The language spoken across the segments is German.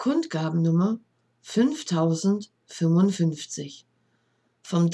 Kundgabennummer 5055 vom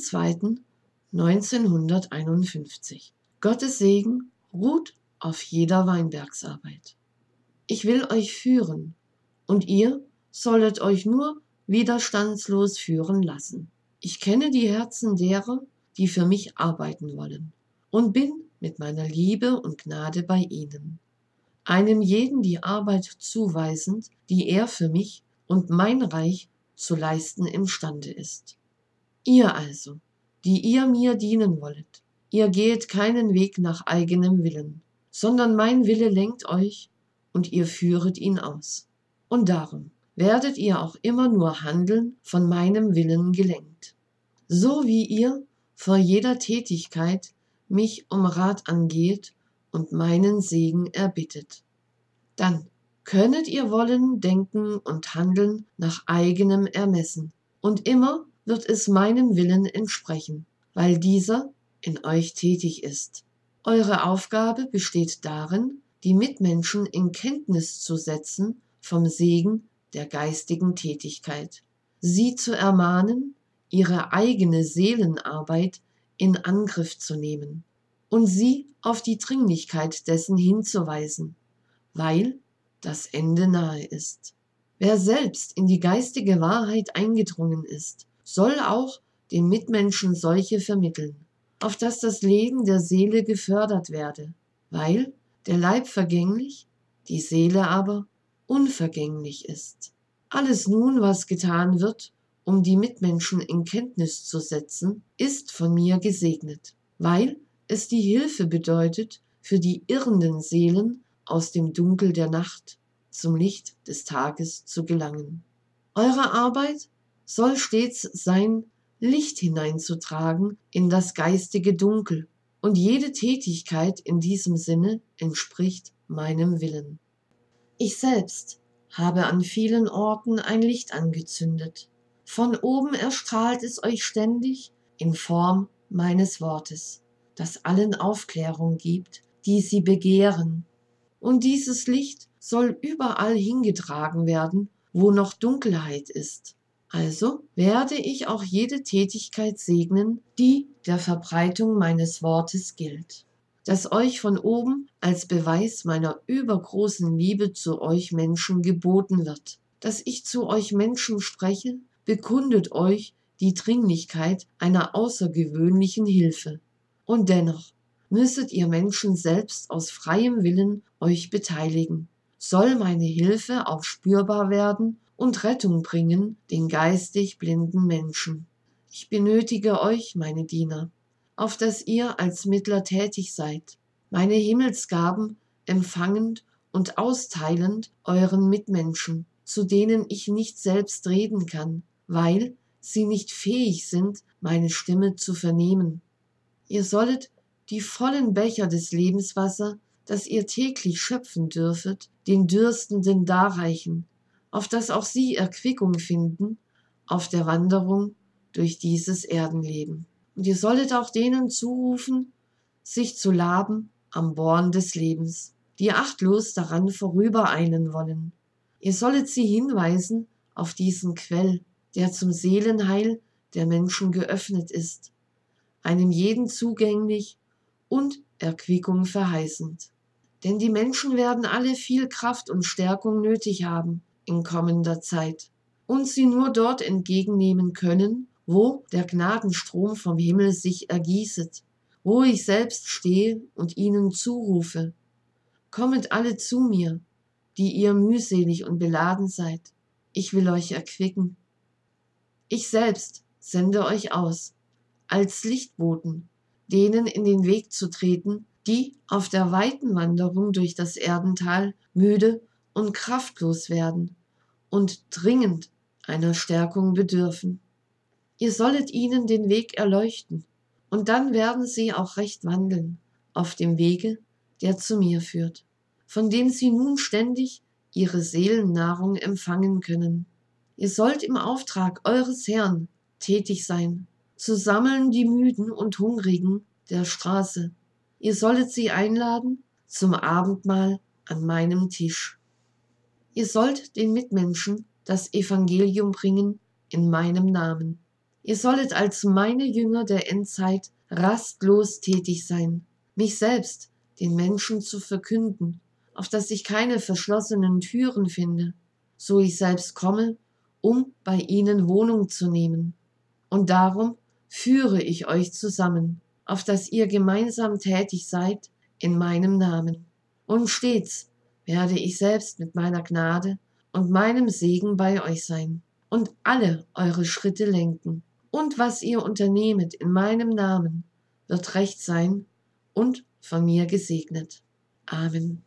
3.2.1951. Gottes Segen ruht auf jeder Weinbergsarbeit. Ich will euch führen, und ihr solltet euch nur widerstandslos führen lassen. Ich kenne die Herzen derer, die für mich arbeiten wollen, und bin mit meiner Liebe und Gnade bei ihnen, einem jeden die Arbeit zuweisend, die er für mich und mein Reich zu leisten imstande ist. Ihr also, die ihr mir dienen wollet, ihr gehet keinen Weg nach eigenem Willen, sondern mein Wille lenkt euch und ihr führet ihn aus. Und darum werdet ihr auch immer nur handeln von meinem Willen gelenkt. So wie ihr vor jeder Tätigkeit mich um Rat angeht und meinen Segen erbittet. Dann könnet ihr wollen, denken und handeln nach eigenem Ermessen, und immer wird es meinem Willen entsprechen, weil dieser in euch tätig ist. Eure Aufgabe besteht darin, die Mitmenschen in Kenntnis zu setzen vom Segen der geistigen Tätigkeit, sie zu ermahnen, ihre eigene Seelenarbeit in Angriff zu nehmen und sie auf die Dringlichkeit dessen hinzuweisen, weil das Ende nahe ist. Wer selbst in die geistige Wahrheit eingedrungen ist, soll auch den Mitmenschen solche vermitteln, auf dass das Leben der Seele gefördert werde, weil der Leib vergänglich, die Seele aber unvergänglich ist. Alles nun, was getan wird, um die Mitmenschen in Kenntnis zu setzen, ist von mir gesegnet, weil es die Hilfe bedeutet, für die irrenden Seelen aus dem Dunkel der Nacht zum Licht des Tages zu gelangen. Eure Arbeit soll stets sein, Licht hineinzutragen in das geistige Dunkel, und jede Tätigkeit in diesem Sinne entspricht meinem Willen. Ich selbst habe an vielen Orten ein Licht angezündet. Von oben erstrahlt es euch ständig in Form meines Wortes, das allen Aufklärung gibt, die sie begehren. Und dieses Licht soll überall hingetragen werden, wo noch Dunkelheit ist. Also werde ich auch jede Tätigkeit segnen, die der Verbreitung meines Wortes gilt, das euch von oben als Beweis meiner übergroßen Liebe zu euch Menschen geboten wird. Dass ich zu euch Menschen spreche, bekundet euch die Dringlichkeit einer außergewöhnlichen Hilfe. Und dennoch müsset ihr Menschen selbst aus freiem Willen euch beteiligen. Soll meine Hilfe auch spürbar werden und Rettung bringen den geistig blinden Menschen. Ich benötige euch, meine Diener, auf dass ihr als Mittler tätig seid, meine Himmelsgaben empfangend und austeilend euren Mitmenschen, zu denen ich nicht selbst reden kann, weil sie nicht fähig sind, meine Stimme zu vernehmen. Ihr sollet die vollen Becher des Lebenswasser, das ihr täglich schöpfen dürfet, den Dürstenden darreichen, auf dass auch sie Erquickung finden auf der Wanderung durch dieses Erdenleben. Und ihr solltet auch denen zurufen, sich zu laben am Born des Lebens, die achtlos daran vorübereilen wollen. Ihr sollet sie hinweisen auf diesen Quell, der zum Seelenheil der Menschen geöffnet ist, einem jeden zugänglich und Erquickung verheißend. Denn die Menschen werden alle viel Kraft und Stärkung nötig haben in kommender Zeit und sie nur dort entgegennehmen können, wo der Gnadenstrom vom Himmel sich ergießet, wo ich selbst stehe und ihnen zurufe: Kommet alle zu mir, die ihr mühselig und beladen seid, ich will euch erquicken. Ich selbst sende euch aus, als Lichtboten, denen in den Weg zu treten, die auf der weiten Wanderung durch das Erdental müde und kraftlos werden und dringend einer Stärkung bedürfen. Ihr sollet ihnen den Weg erleuchten, und dann werden sie auch recht wandeln auf dem Wege, der zu mir führt, von dem sie nun ständig ihre Seelennahrung empfangen können. Ihr sollt im Auftrag eures Herrn tätig sein, zu sammeln die Müden und Hungrigen der Straße. Ihr sollet sie einladen zum Abendmahl an meinem Tisch. Ihr sollt den Mitmenschen das Evangelium bringen in meinem Namen. Ihr sollet als meine Jünger der Endzeit rastlos tätig sein, mich selbst den Menschen zu verkünden, auf dass ich keine verschlossenen Türen finde, so ich selbst komme, um bei ihnen Wohnung zu nehmen. Und darum führe ich euch zusammen, auf dass ihr gemeinsam tätig seid in meinem Namen. Und stets werde ich selbst mit meiner Gnade und meinem Segen bei euch sein und alle eure Schritte lenken. Und was ihr unternehmet in meinem Namen, wird recht sein und von mir gesegnet. Amen.